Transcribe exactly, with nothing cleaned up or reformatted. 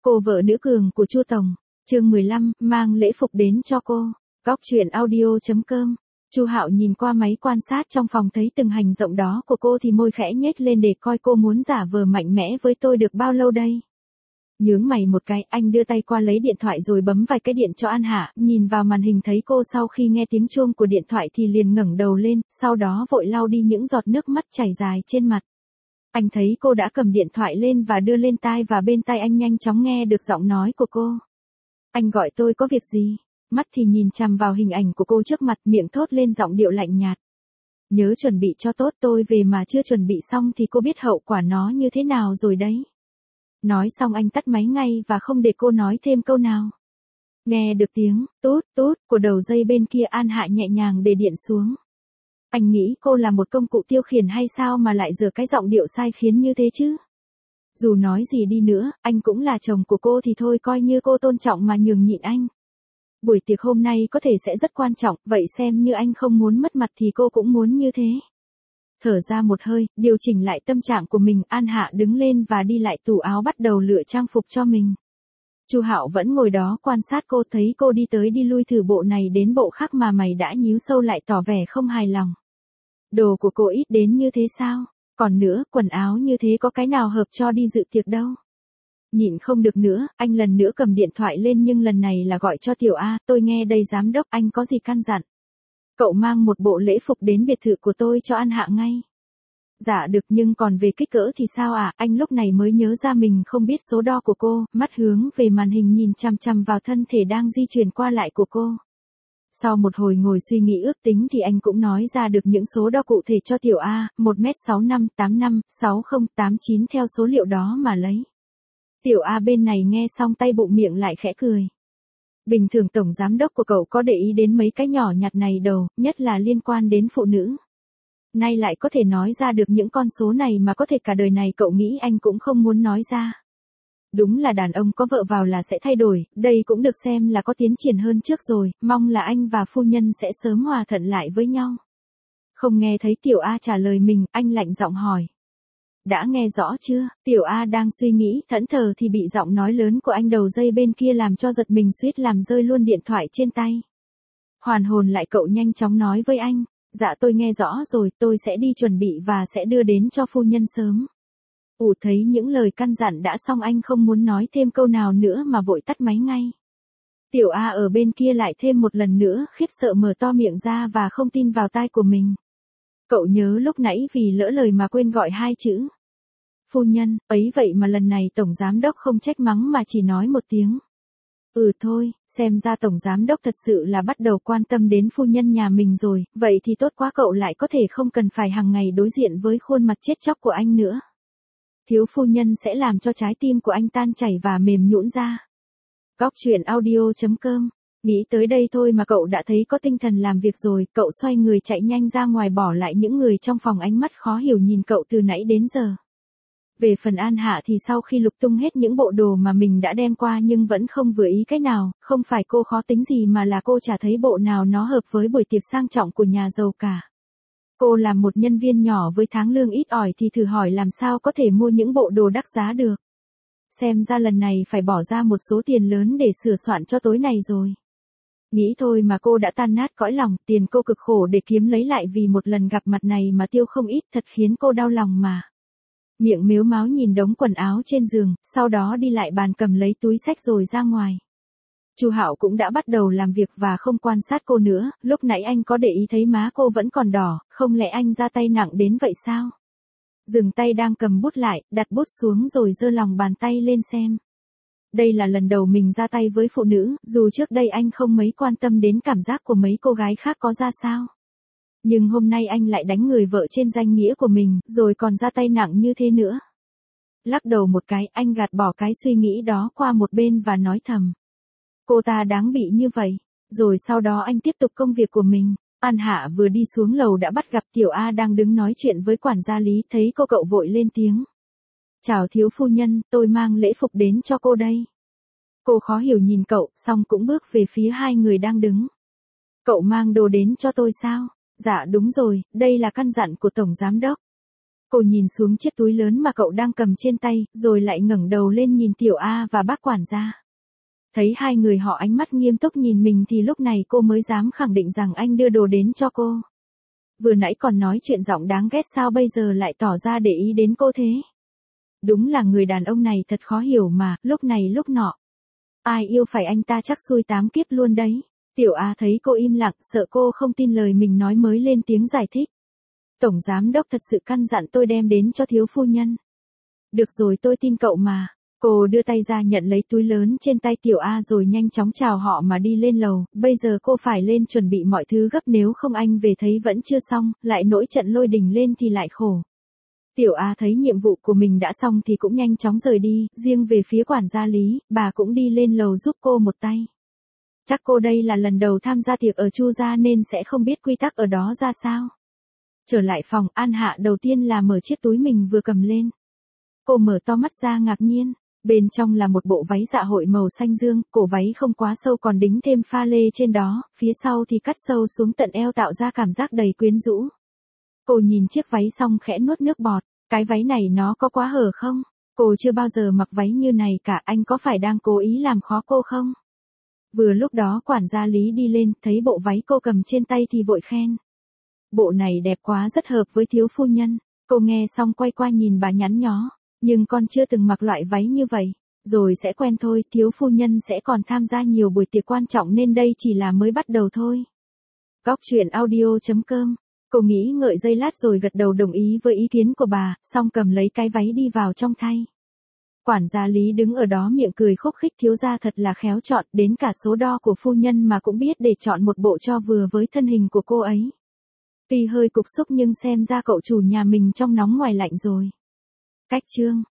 Cô vợ nữ cường của Chu Tổng. Chương mười lăm, mang lễ phục đến cho cô. Góc truyện audio chấm com. Chu Hạo nhìn qua máy quan sát trong phòng thấy từng hành động đó của cô thì môi khẽ nhếch lên để coi cô muốn giả vờ mạnh mẽ với tôi được bao lâu đây. Nhướng mày một cái, anh đưa tay qua lấy điện thoại rồi bấm vài cái điện cho An Hạ, nhìn vào màn hình thấy cô sau khi nghe tiếng chuông của điện thoại thì liền ngẩng đầu lên, sau đó vội lau đi những giọt nước mắt chảy dài trên mặt. Anh thấy cô đã cầm điện thoại lên và đưa lên tai và bên tai anh nhanh chóng nghe được giọng nói của cô. Anh gọi tôi có việc gì? Mắt thì nhìn chằm vào hình ảnh của cô trước mặt, miệng thốt lên giọng điệu lạnh nhạt. Nhớ chuẩn bị cho tốt, tôi về mà chưa chuẩn bị xong thì cô biết hậu quả nó như thế nào rồi đấy. Nói xong anh tắt máy ngay và không để cô nói thêm câu nào. Nghe được tiếng tút tút của đầu dây bên kia, An Hạ nhẹ nhàng để điện xuống. Anh nghĩ cô là một công cụ tiêu khiển hay sao mà lại giở cái giọng điệu sai khiến như thế chứ? Dù nói gì đi nữa, anh cũng là chồng của cô thì thôi, coi như cô tôn trọng mà nhường nhịn anh. Buổi tiệc hôm nay có thể sẽ rất quan trọng, vậy xem như anh không muốn mất mặt thì cô cũng muốn như thế. Thở ra một hơi, điều chỉnh lại tâm trạng của mình, An Hạ đứng lên và đi lại tủ áo bắt đầu lựa trang phục cho mình. Chu Hạo vẫn ngồi đó quan sát cô, thấy cô đi tới đi lui thử bộ này đến bộ khác mà mày đã nhíu sâu lại tỏ vẻ không hài lòng. Đồ của cô ít đến như thế sao? Còn nữa, quần áo như thế có cái nào hợp cho đi dự tiệc đâu. Nhịn không được nữa, anh lần nữa cầm điện thoại lên nhưng lần này là gọi cho Tiểu A, tôi nghe đây giám đốc, anh có gì căn dặn. Cậu mang một bộ lễ phục đến biệt thự của tôi cho An Hạ ngay. Dạ được, nhưng còn về kích cỡ thì sao à? Anh lúc này mới nhớ ra mình không biết số đo của cô, mắt hướng về màn hình nhìn chằm chằm vào thân thể đang di chuyển qua lại của cô. Sau một hồi ngồi suy nghĩ ước tính thì anh cũng nói ra được những số đo cụ thể cho Tiểu A, một mét sáu năm, tám năm, sáu không, tám chín theo số liệu đó mà lấy. Tiểu A bên này nghe xong tay bụng miệng lại khẽ cười. Bình thường tổng giám đốc của cậu có để ý đến mấy cái nhỏ nhặt này đâu, nhất là liên quan đến phụ nữ. Nay lại có thể nói ra được những con số này mà có thể cả đời này cậu nghĩ anh cũng không muốn nói ra. Đúng là đàn ông có vợ vào là sẽ thay đổi, đây cũng được xem là có tiến triển hơn trước rồi, mong là anh và phu nhân sẽ sớm hòa thuận lại với nhau. Không nghe thấy Tiểu A trả lời mình, anh lạnh giọng hỏi. Đã nghe rõ chưa? Tiểu A đang suy nghĩ, thẫn thờ thì bị giọng nói lớn của anh đầu dây bên kia làm cho giật mình, suýt làm rơi luôn điện thoại trên tay. Hoàn hồn lại cậu nhanh chóng nói với anh. Dạ tôi nghe rõ rồi, tôi sẽ đi chuẩn bị và sẽ đưa đến cho phu nhân sớm. Ủ thấy những lời căn dặn đã xong anh không muốn nói thêm câu nào nữa mà vội tắt máy ngay. Tiểu A ở bên kia lại thêm một lần nữa khiếp sợ mở to miệng ra và không tin vào tai của mình. Cậu nhớ lúc nãy vì lỡ lời mà quên gọi hai chữ. Phu nhân, ấy vậy mà lần này tổng giám đốc không trách mắng mà chỉ nói một tiếng. Ừ thôi, xem ra tổng giám đốc thật sự là bắt đầu quan tâm đến phu nhân nhà mình rồi, vậy thì tốt quá, cậu lại có thể không cần phải hàng ngày đối diện với khuôn mặt chết chóc của anh nữa. Thiếu phu nhân sẽ làm cho trái tim của anh tan chảy và mềm nhũn ra. Góc truyện audio chấm com. Nghĩ tới đây thôi mà cậu đã thấy có tinh thần làm việc rồi, cậu xoay người chạy nhanh ra ngoài bỏ lại những người trong phòng ánh mắt khó hiểu nhìn cậu từ nãy đến giờ. Về phần An Hạ thì sau khi lục tung hết những bộ đồ mà mình đã đem qua nhưng vẫn không vừa ý cái nào, không phải cô khó tính gì mà là cô chả thấy bộ nào nó hợp với buổi tiệc sang trọng của nhà giàu cả. Cô là một nhân viên nhỏ với tháng lương ít ỏi thì thử hỏi làm sao có thể mua những bộ đồ đắt giá được. Xem ra lần này phải bỏ ra một số tiền lớn để sửa soạn cho tối này rồi. Nghĩ thôi mà cô đã tan nát cõi lòng, tiền cô cực khổ để kiếm lấy lại vì một lần gặp mặt này mà tiêu không ít, thật khiến cô đau lòng mà. Miệng mếu máo nhìn đống quần áo trên giường, sau đó đi lại bàn cầm lấy túi xách rồi ra ngoài. Chu Hạo cũng đã bắt đầu làm việc và không quan sát cô nữa, lúc nãy anh có để ý thấy má cô vẫn còn đỏ, không lẽ anh ra tay nặng đến vậy sao? Dừng tay đang cầm bút lại, đặt bút xuống rồi giơ lòng bàn tay lên xem. Đây là lần đầu mình ra tay với phụ nữ, dù trước đây anh không mấy quan tâm đến cảm giác của mấy cô gái khác có ra sao. Nhưng hôm nay anh lại đánh người vợ trên danh nghĩa của mình, rồi còn ra tay nặng như thế nữa. Lắc đầu một cái, anh gạt bỏ cái suy nghĩ đó qua một bên và nói thầm. Cô ta đáng bị như vậy. Rồi sau đó anh tiếp tục công việc của mình. An Hạ vừa đi xuống lầu đã bắt gặp Tiểu A đang đứng nói chuyện với quản gia Lý, thấy cô cậu vội lên tiếng. Chào thiếu phu nhân, tôi mang lễ phục đến cho cô đây. Cô khó hiểu nhìn cậu, xong cũng bước về phía hai người đang đứng. Cậu mang đồ đến cho tôi sao? Dạ đúng rồi, đây là căn dặn của tổng giám đốc. Cô nhìn xuống chiếc túi lớn mà cậu đang cầm trên tay, rồi lại ngẩng đầu lên nhìn Tiểu A và bác quản gia. Thấy hai người họ ánh mắt nghiêm túc nhìn mình thì lúc này cô mới dám khẳng định rằng anh đưa đồ đến cho cô. Vừa nãy còn nói chuyện giọng đáng ghét, sao bây giờ lại tỏ ra để ý đến cô thế? Đúng là người đàn ông này thật khó hiểu mà, lúc này lúc nọ. Ai yêu phải anh ta chắc xui tám kiếp luôn đấy. Tiểu A thấy cô im lặng, sợ cô không tin lời mình nói mới lên tiếng giải thích. Tổng giám đốc thật sự căn dặn tôi đem đến cho thiếu phu nhân. Được rồi, tôi tin cậu mà. Cô đưa tay ra nhận lấy túi lớn trên tay Tiểu A rồi nhanh chóng chào họ mà đi lên lầu. Bây giờ cô phải lên chuẩn bị mọi thứ gấp, nếu không anh về thấy vẫn chưa xong, lại nổi trận lôi đình lên thì lại khổ. Tiểu A thấy nhiệm vụ của mình đã xong thì cũng nhanh chóng rời đi, riêng về phía quản gia Lý, bà cũng đi lên lầu giúp cô một tay. Chắc cô đây là lần đầu tham gia tiệc ở Chu gia nên sẽ không biết quy tắc ở đó ra sao. Trở lại phòng, An Hạ đầu tiên là mở chiếc túi mình vừa cầm lên. Cô mở to mắt ra ngạc nhiên, bên trong là một bộ váy dạ hội màu xanh dương, cổ váy không quá sâu còn đính thêm pha lê trên đó, phía sau thì cắt sâu xuống tận eo tạo ra cảm giác đầy quyến rũ. Cô nhìn chiếc váy xong khẽ nuốt nước bọt, cái váy này nó có quá hở không? Cô chưa bao giờ mặc váy như này cả, anh có phải đang cố ý làm khó cô không? Vừa lúc đó quản gia Lý đi lên, thấy bộ váy cô cầm trên tay thì vội khen. Bộ này đẹp quá, rất hợp với thiếu phu nhân. Cô nghe xong quay qua nhìn bà nhắn nhó, nhưng con chưa từng mặc loại váy như vậy, rồi sẽ quen thôi, thiếu phu nhân sẽ còn tham gia nhiều buổi tiệc quan trọng nên đây chỉ là mới bắt đầu thôi. Góc truyện audio chấm com. Cô nghĩ ngợi giây lát rồi gật đầu đồng ý với ý kiến của bà, xong cầm lấy cái váy đi vào trong thay. Quản gia Lý đứng ở đó miệng cười khúc khích, thiếu gia thật là khéo chọn, đến cả số đo của phu nhân mà cũng biết để chọn một bộ cho vừa với thân hình của cô ấy. Tuy hơi cục xúc nhưng xem ra cậu chủ nhà mình trong nóng ngoài lạnh rồi. Cách chương